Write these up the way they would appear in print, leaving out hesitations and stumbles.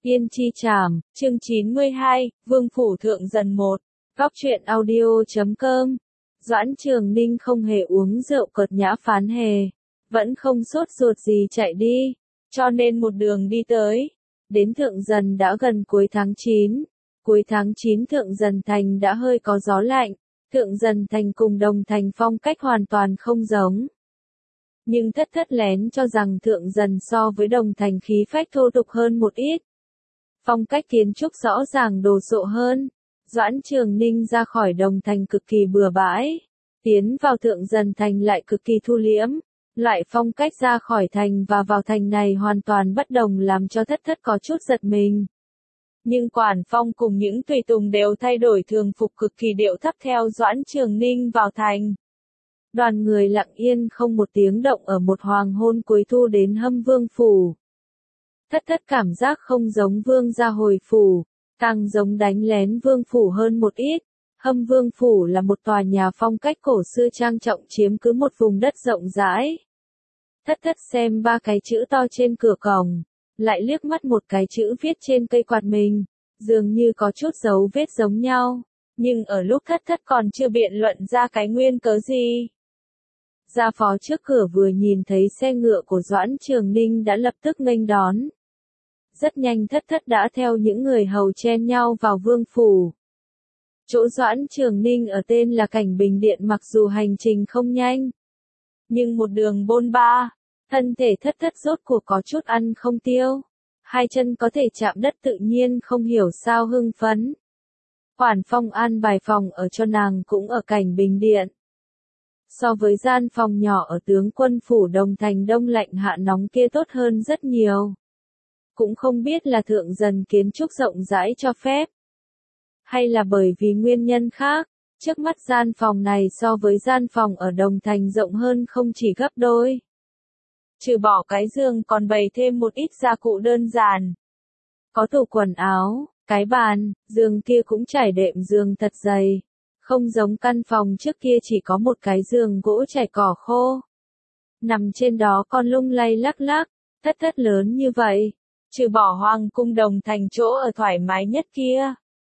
Yên Chi Trảm, chương 92, Vương Phủ Thượng Dần 1, Góc truyện audio.com. Doãn Trường Ninh không hề uống rượu cợt nhã phán hề, vẫn không sốt ruột gì chạy đi, cho nên một đường đi tới. Đến Thượng Dần đã gần cuối tháng 9, cuối tháng 9 Thượng Dần Thành đã hơi có gió lạnh, Thượng Dần Thành cùng Đồng Thành phong cách hoàn toàn không giống. Nhưng thất thất lén cho rằng Thượng Dần so với Đồng Thành khí phách thô tục hơn một ít. Phong cách kiến trúc rõ ràng đồ sộ hơn. Doãn Trường Ninh ra khỏi Đồng Thành cực kỳ bừa bãi, tiến vào Thượng Dần Thành lại cực kỳ thu liễm. Loại phong cách ra khỏi thành và vào thành này hoàn toàn bất đồng làm cho thất thất có chút giật mình. Nhưng Quản Phong cùng những tùy tùng đều thay đổi thường phục cực kỳ điệu thấp theo Doãn Trường Ninh vào thành. Đoàn người lặng yên không một tiếng động ở một hoàng hôn cuối thu đến Hâm Vương Phủ. Thất thất cảm giác không giống Vương gia hồi phủ, càng giống đánh lén Vương Phủ hơn một ít. Hâm Vương Phủ là một tòa nhà phong cách cổ xưa trang trọng chiếm cứ một vùng đất rộng rãi. Thất thất xem ba cái chữ to trên cửa cổng, lại liếc mắt một cái chữ viết trên cây quạt mình, dường như có chút dấu vết giống nhau, nhưng ở lúc thất thất còn chưa biện luận ra cái nguyên cớ gì. Gia phó trước cửa vừa nhìn thấy xe ngựa của Doãn Trường Ninh đã lập tức nghênh đón. Rất nhanh thất thất đã theo những người hầu chen nhau vào Vương Phủ. Chỗ Doãn Trường Ninh ở tên là Cảnh Bình Điện, mặc dù hành trình không nhanh, nhưng một đường bôn ba, thân thể thất thất rốt cuộc có chút ăn không tiêu. Hai chân có thể chạm đất tự nhiên không hiểu sao hưng phấn. Quản Phong an bài phòng ở cho nàng cũng ở Cảnh Bình Điện. So với gian phòng nhỏ ở Tướng Quân Phủ Đồng Thành đông lạnh hạ nóng kia tốt hơn rất nhiều. Cũng không biết là Thượng Dần kiến trúc rộng rãi cho phép, hay là bởi vì nguyên nhân khác, trước mắt gian phòng này so với gian phòng ở Đồng Thành rộng hơn không chỉ gấp đôi. Trừ bỏ cái giường còn bày thêm một ít gia cụ đơn giản. Có tủ quần áo, cái bàn, giường kia cũng trải đệm giường thật dày. Không giống căn phòng trước kia chỉ có một cái giường gỗ trải cỏ khô. Nằm trên đó con lung lay lắc lắc, thất thất lớn như vậy. Trừ bỏ Hoàng cung Đồng Thành chỗ ở thoải mái nhất kia.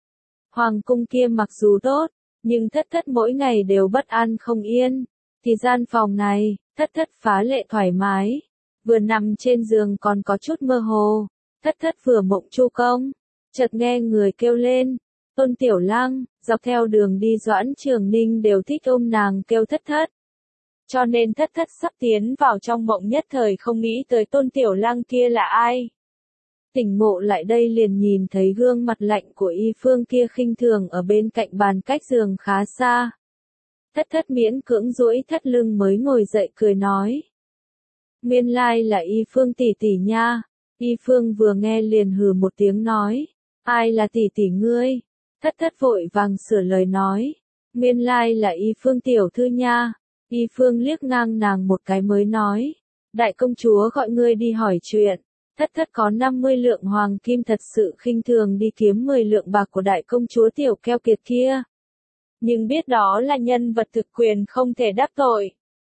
Hoàng cung kia mặc dù tốt, nhưng thất thất mỗi ngày đều bất an không yên. Thì gian phòng này, thất thất phá lệ thoải mái. Vừa nằm trên giường còn có chút mơ hồ. Thất thất vừa mộng chu công. Chợt nghe người kêu lên. Tôn Tiểu Lăng, dọc theo đường đi Doãn Trường Ninh đều thích ôm nàng kêu thất thất. Cho nên thất thất sắp tiến vào trong mộng nhất thời không nghĩ tới Tôn Tiểu Lăng kia là ai. Tỉnh ngộ lại đây liền nhìn thấy gương mặt lạnh của Y Phương kia khinh thường ở bên cạnh bàn cách giường khá xa. Thất thất miễn cưỡng duỗi thắt lưng mới ngồi dậy cười nói. Nguyên lai là Y Phương tỷ tỷ nha. Y Phương vừa nghe liền hừ một tiếng nói. Ai là tỷ tỷ ngươi? Thất thất vội vàng sửa lời nói. Nguyên lai là Y Phương tiểu thư nha. Y Phương liếc ngang nàng một cái mới nói. Đại công chúa gọi ngươi đi hỏi chuyện. Thất thất có 50 lượng hoàng kim thật sự khinh thường đi kiếm 10 lượng bạc của đại công chúa tiểu keo kiệt kia. Nhưng biết đó là nhân vật thực quyền không thể đắc tội.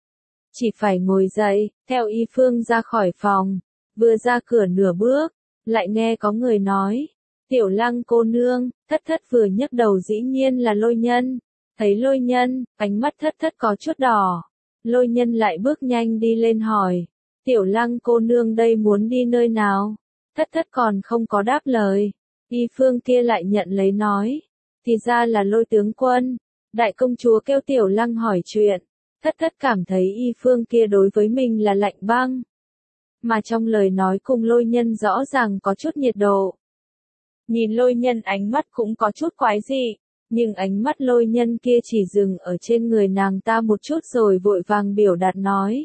Chỉ phải ngồi dậy, theo Y Phương ra khỏi phòng. Vừa ra cửa nửa bước, lại nghe có người nói. Tiểu Lăng cô nương, thất thất vừa nhấc đầu dĩ nhiên là Lôi Nhân. Thấy Lôi Nhân, ánh mắt thất thất có chút đỏ. Lôi Nhân lại bước nhanh đi lên hỏi. Tiểu Lăng cô nương đây muốn đi nơi nào? Thất thất còn không có đáp lời. Y Phương kia lại nhận lấy nói. Thì ra là Lôi tướng quân. Đại công chúa kêu Tiểu Lăng hỏi chuyện. Thất thất cảm thấy Y Phương kia đối với mình là lạnh băng. Mà trong lời nói cùng Lôi Nhân rõ ràng có chút nhiệt độ. Nhìn Lôi Nhân ánh mắt cũng có chút quái dị. Nhưng ánh mắt Lôi Nhân kia chỉ dừng ở trên người nàng ta một chút rồi vội vàng biểu đạt nói.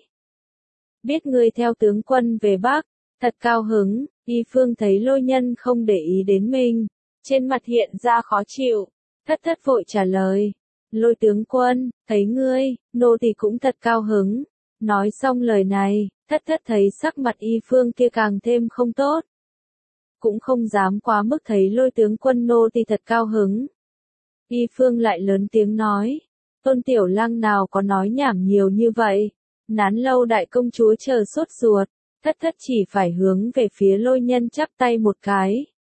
Biết ngươi theo tướng quân về Bắc, thật cao hứng. Y Phương thấy Lôi Nhân không để ý đến mình, trên mặt hiện ra khó chịu. Thất thất vội trả lời. Lôi tướng quân, thấy ngươi, nô tỳ cũng thật cao hứng. Nói xong lời này, thất thất thấy sắc mặt Y Phương kia càng thêm không tốt. Cũng không dám quá mức thấy Lôi tướng quân nô tỳ thật cao hứng. Y Phương lại lớn tiếng nói. Tôn Tiểu Lăng nào có nói nhảm nhiều như vậy. Nán lâu đại công chúa chờ sốt ruột, thất thất chỉ phải hướng về phía Lôi Nhân chắp tay một cái.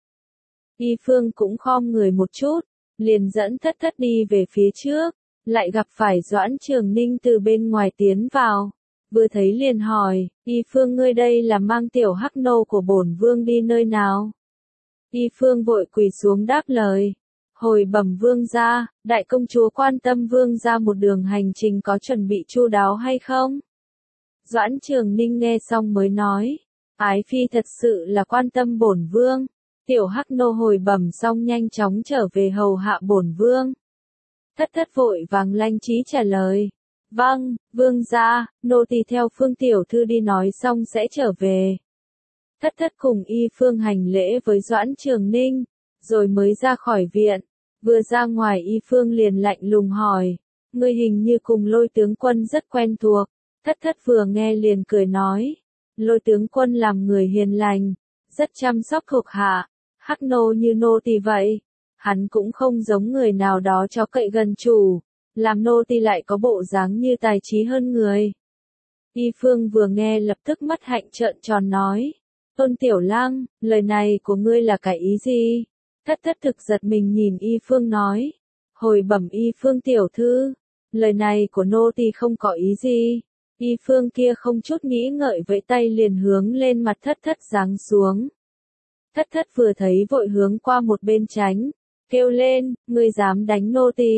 Y Phương cũng khom người một chút, liền dẫn thất thất đi về phía trước, lại gặp phải Doãn Trường Ninh từ bên ngoài tiến vào. Vừa thấy liền hỏi, Y Phương ngươi đây là mang tiểu hắc nô của bổn vương đi nơi nào? Y Phương vội quỳ xuống đáp lời. Hồi bẩm vương gia, đại công chúa quan tâm vương gia một đường hành trình có chuẩn bị chu đáo hay không? Doãn Trường Ninh nghe xong mới nói, ái phi thật sự là quan tâm bổn vương. Tiểu hắc nô hồi bẩm xong nhanh chóng trở về hầu hạ bổn vương. Thất thất vội vàng lanh trí trả lời. Vâng, vương gia, nô tỳ theo Phương tiểu thư đi nói xong sẽ trở về. Thất thất cùng Y Phương hành lễ với Doãn Trường Ninh, rồi mới ra khỏi viện. Vừa ra ngoài Y Phương liền lạnh lùng hỏi, ngươi hình như cùng Lôi tướng quân rất quen thuộc. Thất thất vừa nghe liền cười nói, Lôi tướng quân làm người hiền lành, rất chăm sóc thuộc hạ, hắc nô như nô tỳ vậy. Hắn cũng không giống người nào đó cho cậy gần chủ, làm nô tỳ lại có bộ dáng như tài trí hơn người. Y Phương vừa nghe lập tức mắt hạnh trợn tròn nói, Tôn Tiểu Lang, lời này của ngươi là cái ý gì? Thất thất thực giật mình nhìn Y Phương nói, hồi bẩm Y Phương tiểu thư, lời này của nô tỳ không có ý gì. Y Phương kia không chút nghĩ ngợi vẫy tay liền hướng lên mặt thất thất giáng xuống. Thất thất vừa thấy vội hướng qua một bên tránh, kêu lên, ngươi dám đánh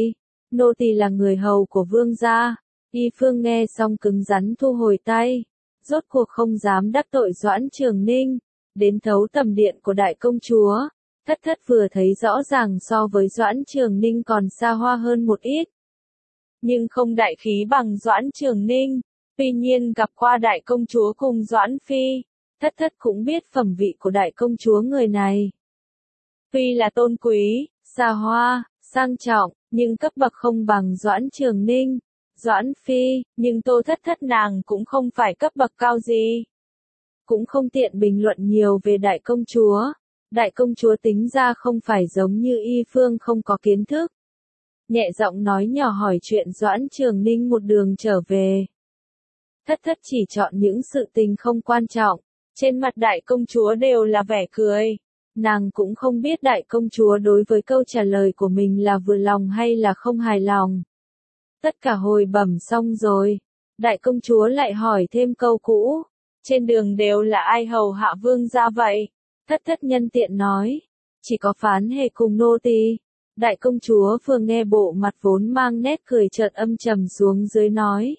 nô tỳ là người hầu của vương gia. Y Phương nghe xong cứng rắn thu hồi tay, rốt cuộc không dám đắc tội Doãn Trường Ninh, đến thấu tầm điện của đại công chúa. Thất thất vừa thấy rõ ràng so với Doãn Trường Ninh còn xa hoa hơn một ít. Nhưng không đại khí bằng Doãn Trường Ninh, tuy nhiên gặp qua đại công chúa cùng Doãn Phi, thất thất cũng biết phẩm vị của đại công chúa người này. Tuy là tôn quý, xa hoa, sang trọng, nhưng cấp bậc không bằng Doãn Trường Ninh, Doãn Phi, nhưng Tô thất thất nàng cũng không phải cấp bậc cao gì. Cũng không tiện bình luận nhiều về đại công chúa. Đại công chúa tính ra không phải giống như Y Phương không có kiến thức. Nhẹ giọng nói nhỏ hỏi chuyện Doãn Trường Ninh một đường trở về. Thất thất chỉ chọn những sự tình không quan trọng, trên mặt đại công chúa đều là vẻ cười. Nàng cũng không biết đại công chúa đối với câu trả lời của mình là vừa lòng hay là không hài lòng. Tất cả hồi bẩm xong rồi, đại công chúa lại hỏi thêm câu cũ, trên đường đều là ai hầu hạ vương gia vậy? Thất thất nhân tiện nói, chỉ có Phán Hề cùng nô tỳ. Đại công chúa vừa nghe bộ mặt vốn mang nét cười chợt âm trầm xuống dưới nói.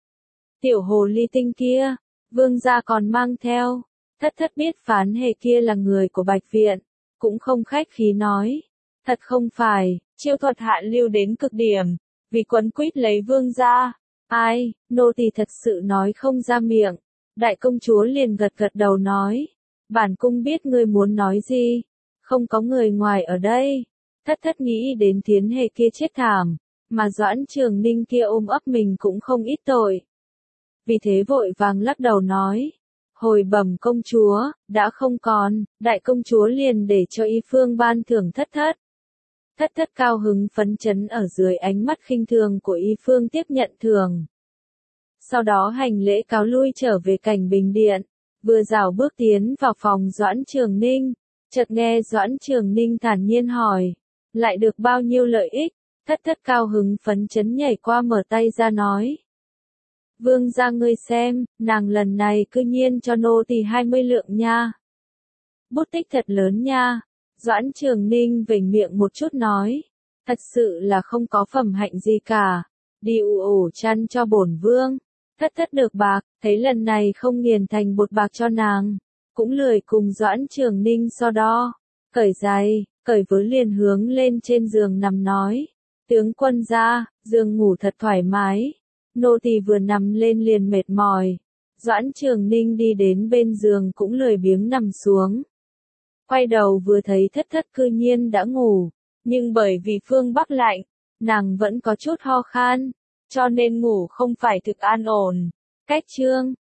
Tiểu hồ ly tinh kia, vương gia còn mang theo. Thất thất biết Phán Hề kia là người của Bạch Viện, cũng không khách khí nói. Thật không phải, chiêu thuật hạ lưu đến cực điểm, vì quấn quýt lấy vương gia. Ai, nô tỳ thật sự nói không ra miệng. Đại công chúa liền gật gật đầu nói. Bản cung biết ngươi muốn nói gì, không có người ngoài ở đây. Thất thất nghĩ đến Thiến Hề kia chết thảm, mà Doãn Trường Ninh kia ôm ấp mình cũng không ít tội. Vì thế vội vàng lắc đầu nói, hồi bẩm công chúa, đã không còn. Đại công chúa liền để cho Y Phương ban thưởng thất thất. Thất thất cao hứng phấn chấn ở dưới ánh mắt khinh thường của Y Phương tiếp nhận thưởng. Sau đó hành lễ cáo lui trở về Cảnh Bình Điện. Vừa rảo bước tiến vào phòng Doãn Trường Ninh, chợt nghe Doãn Trường Ninh thản nhiên hỏi, lại được bao nhiêu lợi ích? Thất thất cao hứng phấn chấn nhảy qua mở tay ra nói. Vương gia ngươi xem, nàng lần này cư nhiên cho nô tỳ 20 lượng nha. Bút tích thật lớn nha. Doãn Trường Ninh vểnh miệng một chút nói, thật sự là không có phẩm hạnh gì cả. Đi ủ chăn cho bổn vương. Thất thất được bạc, thấy lần này không nghiền thành bột bạc cho nàng, cũng lười cùng Doãn Trường Ninh so đo, cởi giày, cởi vớ liền hướng lên trên giường nằm nói, tướng quân gia, giường ngủ thật thoải mái, nô tỳ vừa nằm lên liền mệt mỏi. Doãn Trường Ninh đi đến bên giường cũng lười biếng nằm xuống. Quay đầu vừa thấy thất thất cư nhiên đã ngủ, nhưng bởi vì phương Bắc lạnh, nàng vẫn có chút ho khan. Cho nên ngủ không phải thực an ổn. Cách chương